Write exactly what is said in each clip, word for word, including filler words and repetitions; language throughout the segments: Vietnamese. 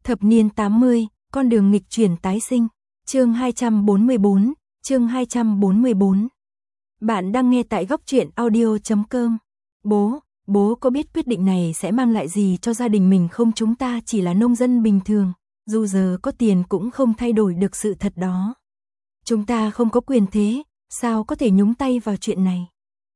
Thập niên tám mươi, con đường nghịch chuyển tái sinh. Chương hai trăm bốn mươi bốn, chương hai trăm bốn mươi bốn. Bạn đang nghe tại góc truyện audio chấm com. Bố, bố có biết quyết định này sẽ mang lại gì cho gia đình mình không? Chúng ta chỉ là nông dân bình thường, dù giờ có tiền cũng không thay đổi được sự thật đó. Chúng ta không có quyền thế, sao có thể nhúng tay vào chuyện này?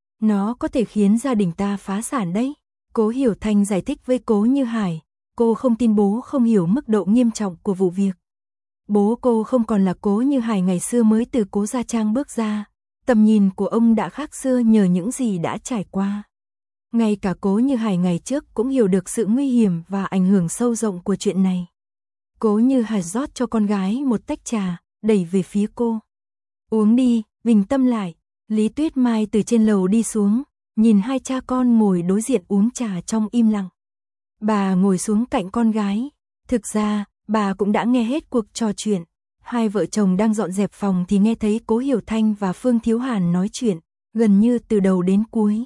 Nó có thể khiến gia đình ta phá sản đấy. Cố Hiểu Thanh giải thích với Cố Như Hải. Cô không tin bố không hiểu mức độ nghiêm trọng của vụ việc. Bố cô không còn là Cố Như Hải ngày xưa mới từ Cố Gia Trang bước ra. Tầm nhìn của ông đã khác xưa nhờ những gì đã trải qua. Ngay cả Cố Như Hải ngày trước cũng hiểu được sự nguy hiểm và ảnh hưởng sâu rộng của chuyện này. Cố Như Hải rót cho con gái một tách trà, đẩy về phía cô. Uống đi, bình tâm lại. Lý Tuyết Mai từ trên lầu đi xuống, nhìn hai cha con ngồi đối diện uống trà trong im lặng. Bà ngồi xuống cạnh con gái. Thực ra, bà cũng đã nghe hết cuộc trò chuyện. Hai vợ chồng đang dọn dẹp phòng thì nghe thấy Cố Hiểu Thanh và Phương Thiếu Hàn nói chuyện, gần như từ đầu đến cuối.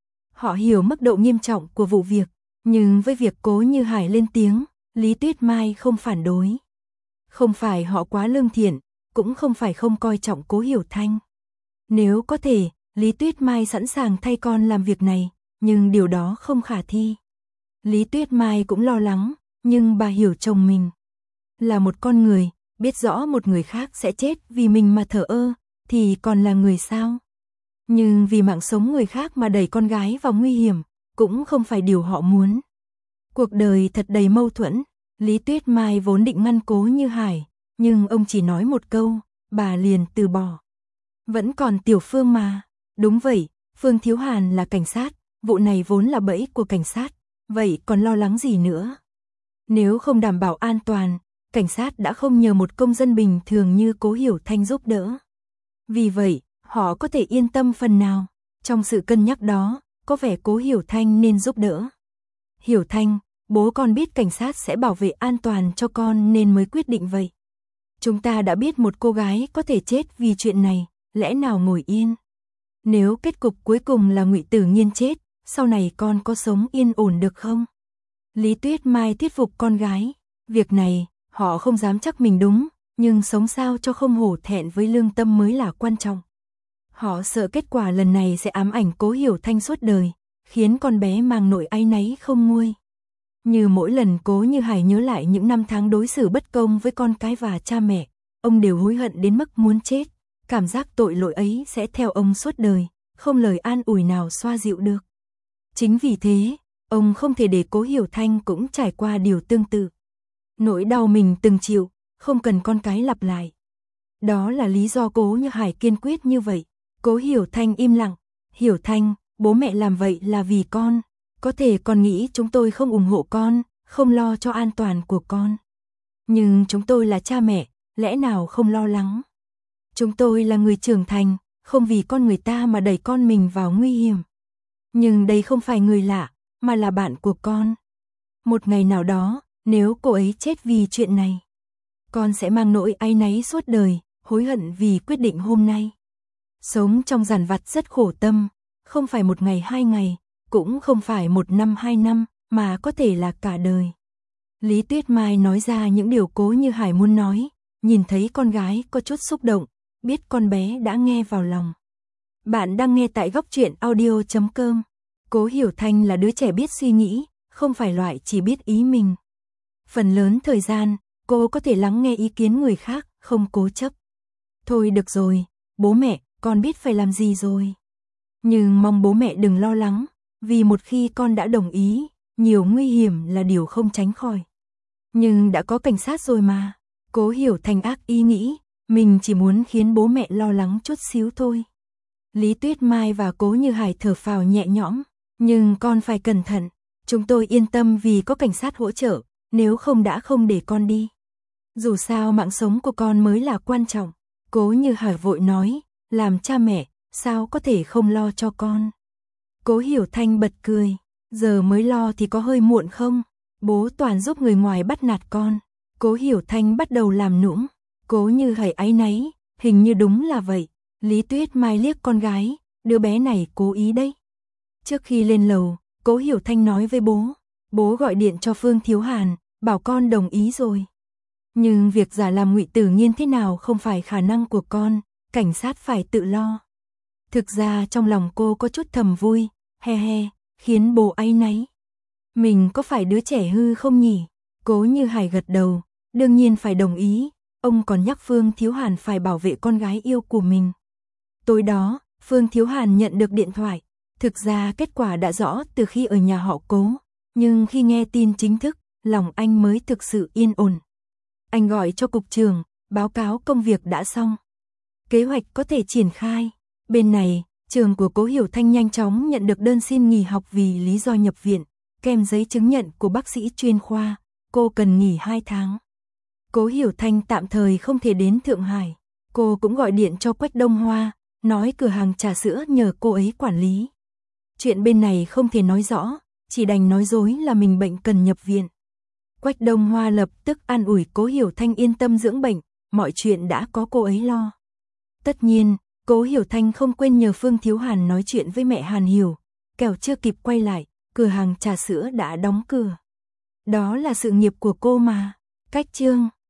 Họ hiểu mức độ nghiêm trọng của vụ việc, nhưng với việc Cố Như Hải lên tiếng, Lý Tuyết Mai không phản đối. Không phải họ quá lương thiện, cũng không phải không coi trọng Cố Hiểu Thanh. Nếu có thể, Lý Tuyết Mai sẵn sàng thay con làm việc này, nhưng điều đó không khả thi. Lý Tuyết Mai cũng lo lắng, nhưng bà hiểu chồng mình. Là một con người, biết rõ một người khác sẽ chết vì mình mà thờ ơ, thì còn là người sao? Nhưng vì mạng sống người khác mà đẩy con gái vào nguy hiểm, cũng không phải điều họ muốn. Cuộc đời thật đầy mâu thuẫn, Lý Tuyết Mai vốn định ngăn Cố Như Hải, nhưng ông chỉ nói một câu, bà liền từ bỏ. Vẫn còn Tiểu Phương mà. Đúng vậy, Phương Thiếu Hàn là cảnh sát, vụ này vốn là bẫy của cảnh sát, vậy còn lo lắng gì nữa? Nếu không đảm bảo an toàn, cảnh sát đã không nhờ một công dân bình thường như Cố Hiểu Thanh giúp đỡ. Vì vậy, họ có thể yên tâm phần nào. Trong sự cân nhắc đó, có vẻ Cố Hiểu Thanh nên giúp đỡ. Hiểu Thanh, bố con biết cảnh sát sẽ bảo vệ an toàn cho con nên mới quyết định vậy. Chúng ta đã biết một cô gái có thể chết vì chuyện này, lẽ nào ngồi yên? Nếu kết cục cuối cùng là Ngụy Tử Nhiên chết, sau này con có sống yên ổn được không? Lý Tuyết Mai thuyết phục con gái. Việc này, họ không dám chắc mình đúng, nhưng sống sao cho không hổ thẹn với lương tâm mới là quan trọng. Họ sợ kết quả lần này sẽ ám ảnh Cố Hiểu Thanh suốt đời, khiến con bé mang nỗi áy náy không nguôi. Như mỗi lần Cố Như Hải nhớ lại những năm tháng đối xử bất công với con cái và cha mẹ, ông đều hối hận đến mức muốn chết. Cảm giác tội lỗi ấy sẽ theo ông suốt đời, không lời an ủi nào xoa dịu được. Chính vì thế, ông không thể để Cố Hiểu Thanh cũng trải qua điều tương tự. Nỗi đau mình từng chịu, không cần con cái lặp lại. Đó là lý do Cố Như Hải kiên quyết như vậy. Cố Hiểu Thanh im lặng. Hiểu Thanh, bố mẹ làm vậy là vì con. Có thể con nghĩ chúng tôi không ủng hộ con, không lo cho an toàn của con. Nhưng chúng tôi là cha mẹ, lẽ nào không lo lắng? Chúng tôi là người trưởng thành, không vì con người ta mà đẩy con mình vào nguy hiểm. Nhưng đây không phải người lạ, mà là bạn của con. Một ngày nào đó, nếu cô ấy chết vì chuyện này, con sẽ mang nỗi áy náy suốt đời, hối hận vì quyết định hôm nay. Sống trong dằn vặt rất khổ tâm, không phải một ngày hai ngày, cũng không phải một năm hai năm, mà có thể là cả đời. Lý Tuyết Mai nói ra những điều Cố Như Hải muốn nói, nhìn thấy con gái có chút xúc động, biết con bé đã nghe vào lòng. Bạn đang nghe tại góc truyện audio chấm com. Cố Hiểu Thanh là đứa trẻ biết suy nghĩ, không phải loại chỉ biết ý mình. Phần lớn thời gian, cô có thể lắng nghe ý kiến người khác, không cố chấp. Thôi được rồi, bố mẹ, con biết phải làm gì rồi. Nhưng mong bố mẹ đừng lo lắng, vì một khi con đã đồng ý, nhiều nguy hiểm là điều không tránh khỏi. Nhưng đã có cảnh sát rồi mà. Cố Hiểu Thanh ác ý nghĩ, mình chỉ muốn khiến bố mẹ lo lắng chút xíu thôi. Lý Tuyết Mai và Cố Như Hải thở phào nhẹ nhõm, nhưng con phải cẩn thận, chúng tôi yên tâm vì có cảnh sát hỗ trợ, nếu không đã không để con đi. Dù sao mạng sống của con mới là quan trọng. Cố Như Hải vội nói, làm cha mẹ, sao có thể không lo cho con. Cố Hiểu Thanh bật cười, giờ mới lo thì có hơi muộn không? Bố toàn giúp người ngoài bắt nạt con. Cố Hiểu Thanh bắt đầu làm nũng. Cố Như Hải áy náy, hình như đúng là vậy. Lý Tuyết Mai liếc con gái, đứa bé này cố ý đấy. Trước khi lên lầu, Cố Hiểu Thanh nói với bố, bố gọi điện cho Phương Thiếu Hàn, bảo con đồng ý rồi. Nhưng việc giả làm Ngụy Tử Nghiên thế nào không phải khả năng của con, cảnh sát phải tự lo. Thực ra trong lòng cô có chút thầm vui, he he, khiến bố áy náy. Mình có phải đứa trẻ hư không nhỉ? Cố Như Hải gật đầu, đương nhiên phải đồng ý, ông còn nhắc Phương Thiếu Hàn phải bảo vệ con gái yêu của mình. Tối đó, Phương Thiếu Hàn nhận được điện thoại, thực ra kết quả đã rõ từ khi ở nhà họ Cố, nhưng khi nghe tin chính thức, lòng anh mới thực sự yên ổn. Anh gọi cho cục trưởng, báo cáo công việc đã xong. Kế hoạch có thể triển khai. Bên này, trường của Cố Hiểu Thanh nhanh chóng nhận được đơn xin nghỉ học vì lý do nhập viện, kèm giấy chứng nhận của bác sĩ chuyên khoa, cô cần nghỉ hai tháng. Cố Hiểu Thanh tạm thời không thể đến Thượng Hải, cô cũng gọi điện cho Quách Đông Hoa, nói cửa hàng trà sữa nhờ cô ấy quản lý. Chuyện bên này không thể nói rõ, chỉ đành nói dối là mình bệnh cần nhập viện. Quách Đông Hoa lập tức an ủi Cố Hiểu Thanh yên tâm dưỡng bệnh, mọi chuyện đã có cô ấy lo. Tất nhiên, Cố Hiểu Thanh không quên nhờ Phương Thiếu Hàn nói chuyện với mẹ Hàn Hiểu, kẻo chưa kịp quay lại, cửa hàng trà sữa đã đóng cửa. Đó là sự nghiệp của cô mà. Cách chương